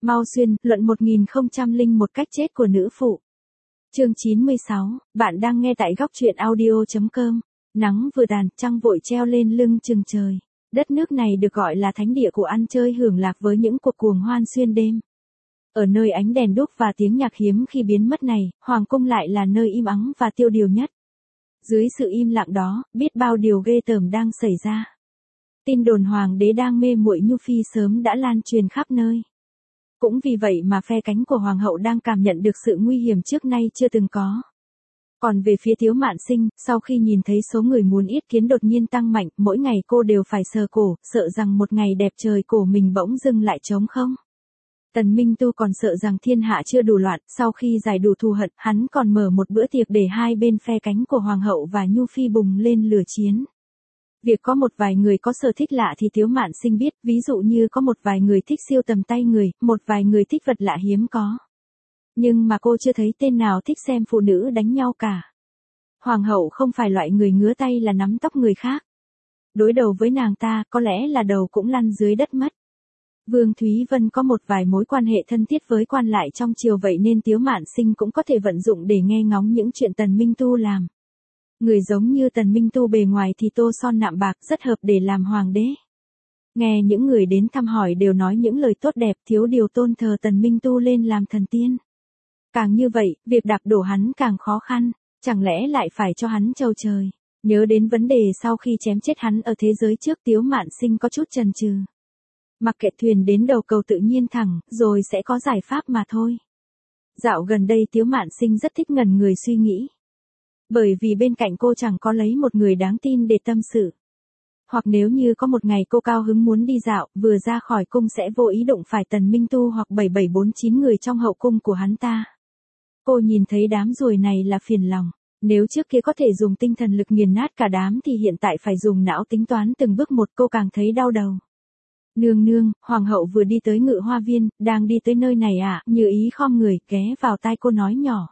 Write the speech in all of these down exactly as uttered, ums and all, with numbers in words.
Mao Xuyên, luận một nghìn không trăm lẻ một cách chết của nữ phụ. Chương chín mươi sáu, bạn đang nghe tại góc truyện audio chấm com. Nắng vừa tàn, trăng vội treo lên lưng chừng trời. Đất nước này được gọi là thánh địa của ăn chơi hưởng lạc với những cuộc cuồng hoan xuyên đêm. Ở nơi ánh đèn đuốc và tiếng nhạc hiếm khi biến mất này, hoàng cung lại là nơi im ắng và tiêu điều nhất. Dưới sự im lặng đó, biết bao điều ghê tởm đang xảy ra. Tin đồn hoàng đế đang mê muội Nhu Phi sớm đã lan truyền khắp nơi. Cũng vì vậy mà phe cánh của hoàng hậu đang cảm nhận được sự nguy hiểm trước nay chưa từng có. Còn về phía Tiếu Mạn Sinh, sau khi nhìn thấy số người muốn yết kiến đột nhiên tăng mạnh, mỗi ngày cô đều phải sờ cổ, sợ rằng một ngày đẹp trời cổ mình bỗng dưng lại trống không. Tần Minh Tu còn sợ rằng thiên hạ chưa đủ loạn, sau khi giải đủ thù hận, hắn còn mở một bữa tiệc để hai bên phe cánh của hoàng hậu và Nhu Phi bùng lên lửa chiến. Việc có một vài người có sở thích lạ thì Tiếu Mạn Sinh biết, ví dụ như có một vài người thích siêu tầm tay người, một vài người thích vật lạ hiếm có. Nhưng mà cô chưa thấy tên nào thích xem phụ nữ đánh nhau cả. Hoàng hậu không phải loại người ngứa tay là nắm tóc người khác. Đối đầu với nàng ta, có lẽ là đầu cũng lăn dưới đất mất. Vương Thúy Vân có một vài mối quan hệ thân thiết với quan lại trong triều, vậy nên Tiếu Mạn Sinh cũng có thể vận dụng để nghe ngóng những chuyện Tần Minh Tu làm. Người giống như Tần Minh Tu bề ngoài thì tô son nạm bạc, rất hợp để làm hoàng đế. Nghe những người đến thăm hỏi đều nói những lời tốt đẹp, thiếu điều tôn thờ Tần Minh Tu lên làm thần tiên. Càng như vậy, việc đạp đổ hắn càng khó khăn, chẳng lẽ lại phải cho hắn trầu trời. Nhớ đến vấn đề sau khi chém chết hắn ở thế giới trước, Tiếu Mạn Sinh có chút chần chừ. Mặc kệ, thuyền đến đầu cầu tự nhiên thẳng, rồi sẽ có giải pháp mà thôi. Dạo gần đây Tiếu Mạn Sinh rất thích ngẩn người suy nghĩ. Bởi vì bên cạnh cô chẳng có lấy một người đáng tin để tâm sự. Hoặc nếu như có một ngày cô cao hứng muốn đi dạo, vừa ra khỏi cung sẽ vô ý đụng phải Tần Minh Tu hoặc bảy bảy bốn chín người trong hậu cung của hắn ta. Cô nhìn thấy đám ruồi này là phiền lòng. Nếu trước kia có thể dùng tinh thần lực nghiền nát cả đám thì hiện tại phải dùng não tính toán từng bước một, cô càng thấy đau đầu. Nương nương, hoàng hậu vừa đi tới Ngự Hoa Viên, đang đi tới nơi này à, Như Ý khom người, ghé vào tai cô nói nhỏ.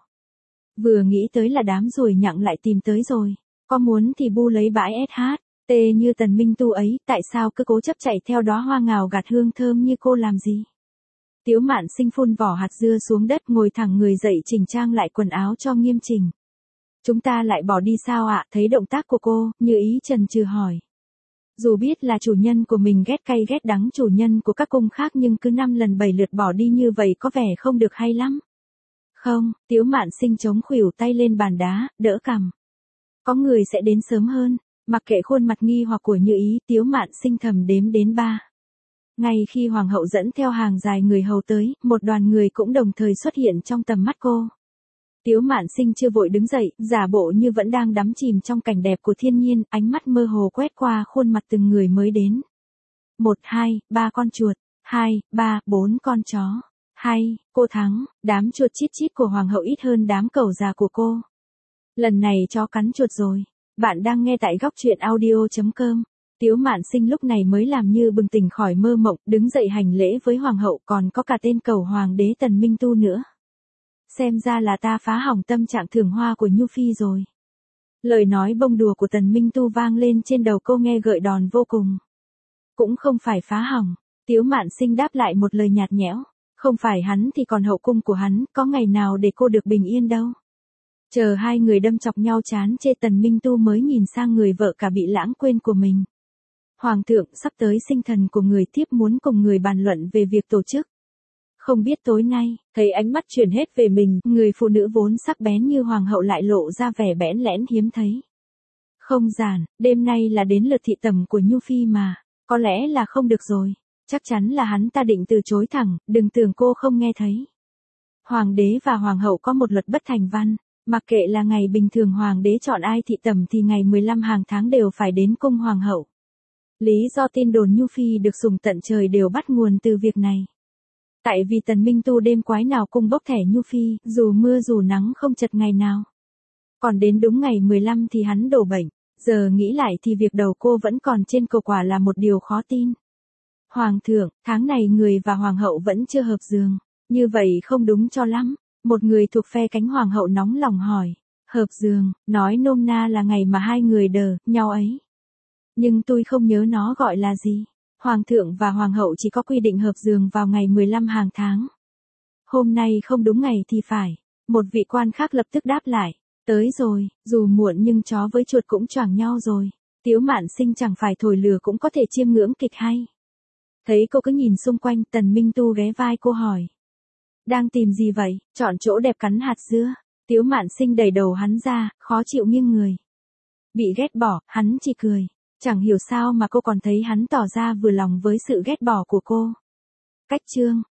Vừa nghĩ tới là đám ruồi nhặng lại tìm tới rồi, có muốn thì bu lấy bãi ét hát, tê như Tần Minh Tu ấy, tại sao cứ cố chấp chạy theo đóa hoa ngào gạt hương thơm như cô làm gì? Tiếu Mạn Sinh phun vỏ hạt dưa xuống đất, ngồi thẳng người dậy chỉnh trang lại quần áo cho nghiêm chỉnh. Chúng ta lại bỏ đi sao ạ? Thấy động tác của cô, Như Ý chần chừ hỏi. Dù biết là chủ nhân của mình ghét cay ghét đắng chủ nhân của các cung khác, nhưng cứ năm lần bảy lượt bỏ đi như vậy có vẻ không được hay lắm. Không, Tiếu Mạn Sinh chống khuỷu tay lên bàn đá, đỡ cằm. Có người sẽ đến sớm hơn. Mặc kệ khuôn mặt nghi hoặc của Như Ý, Tiếu Mạn Sinh thầm đếm đến ba. Ngay khi hoàng hậu dẫn theo hàng dài người hầu tới, một đoàn người cũng đồng thời xuất hiện trong tầm mắt cô. Tiếu Mạn Sinh chưa vội đứng dậy, giả bộ như vẫn đang đắm chìm trong cảnh đẹp của thiên nhiên, ánh mắt mơ hồ quét qua khuôn mặt từng người mới đến. Một, hai, ba con chuột, hai, ba, bốn con chó. Hay, cô thắng, đám chuột chít chít của hoàng hậu ít hơn đám cẩu già của cô. Lần này chó cắn chuột rồi. Bạn đang nghe tại góc truyện audio chấm com. Tiếu Mạn Sinh lúc này mới làm như bừng tỉnh khỏi mơ mộng, đứng dậy hành lễ với hoàng hậu, còn có cả tên cẩu hoàng đế Tần Minh Tu nữa. Xem ra là ta phá hỏng tâm trạng thưởng hoa của Nhu Phi rồi. Lời nói bông đùa của Tần Minh Tu vang lên trên đầu cô nghe gợi đòn vô cùng. Cũng không phải phá hỏng. Tiếu Mạn Sinh đáp lại một lời nhạt nhẽo. Không phải hắn thì còn hậu cung của hắn, có ngày nào để cô được bình yên đâu. Chờ hai người đâm chọc nhau chán chê, Tần Minh Tu mới nhìn sang người vợ cả bị lãng quên của mình. Hoàng thượng, sắp tới sinh thần của người tiếp muốn cùng người bàn luận về việc tổ chức. Không biết tối nay, thấy ánh mắt chuyển hết về mình, người phụ nữ vốn sắc bén như hoàng hậu lại lộ ra vẻ bẽn lẽn hiếm thấy. Không giản, đêm nay là đến lượt thị tẩm của Nhu Phi mà, có lẽ là không được rồi. Chắc chắn là hắn ta định từ chối thẳng, đừng tưởng cô không nghe thấy. Hoàng đế và hoàng hậu có một luật bất thành văn, mặc kệ là ngày bình thường hoàng đế chọn ai thị tẩm thì ngày mười lăm hàng tháng đều phải đến cung hoàng hậu. Lý do tin đồn Nhu Phi được sủng tận trời đều bắt nguồn từ việc này. Tại vì Tần Minh Tu đêm quái nào cung bốc thẻ Nhu Phi, dù mưa dù nắng không chật ngày nào. Còn đến đúng ngày mười lăm thì hắn đổ bệnh, giờ nghĩ lại thì việc đầu cô vẫn còn trên cầu quả là một điều khó tin. Hoàng thượng, tháng này người và hoàng hậu vẫn chưa hợp giường, như vậy không đúng cho lắm. Một người thuộc phe cánh hoàng hậu nóng lòng hỏi, hợp giường, nói nôm na là ngày mà hai người đờ nhau ấy. Nhưng tôi không nhớ nó gọi là gì. Hoàng thượng và hoàng hậu chỉ có quy định hợp giường vào ngày mười lăm hàng tháng. Hôm nay không đúng ngày thì phải. Một vị quan khác lập tức đáp lại. Tới rồi, dù muộn nhưng chó với chuột cũng choảng nhau rồi. Tiếu Mạn Sinh chẳng phải thổi lửa cũng có thể chiêm ngưỡng kịch hay. Thấy cô cứ nhìn xung quanh, Tần Minh Tu ghé vai cô hỏi. Đang tìm gì vậy? Chọn chỗ đẹp cắn hạt dưa. Tiếu Mạn Sinh đẩy đầu hắn ra, khó chịu nghiêng người. Bị ghét bỏ, hắn chỉ cười. Chẳng hiểu sao mà cô còn thấy hắn tỏ ra vừa lòng với sự ghét bỏ của cô. Cách chương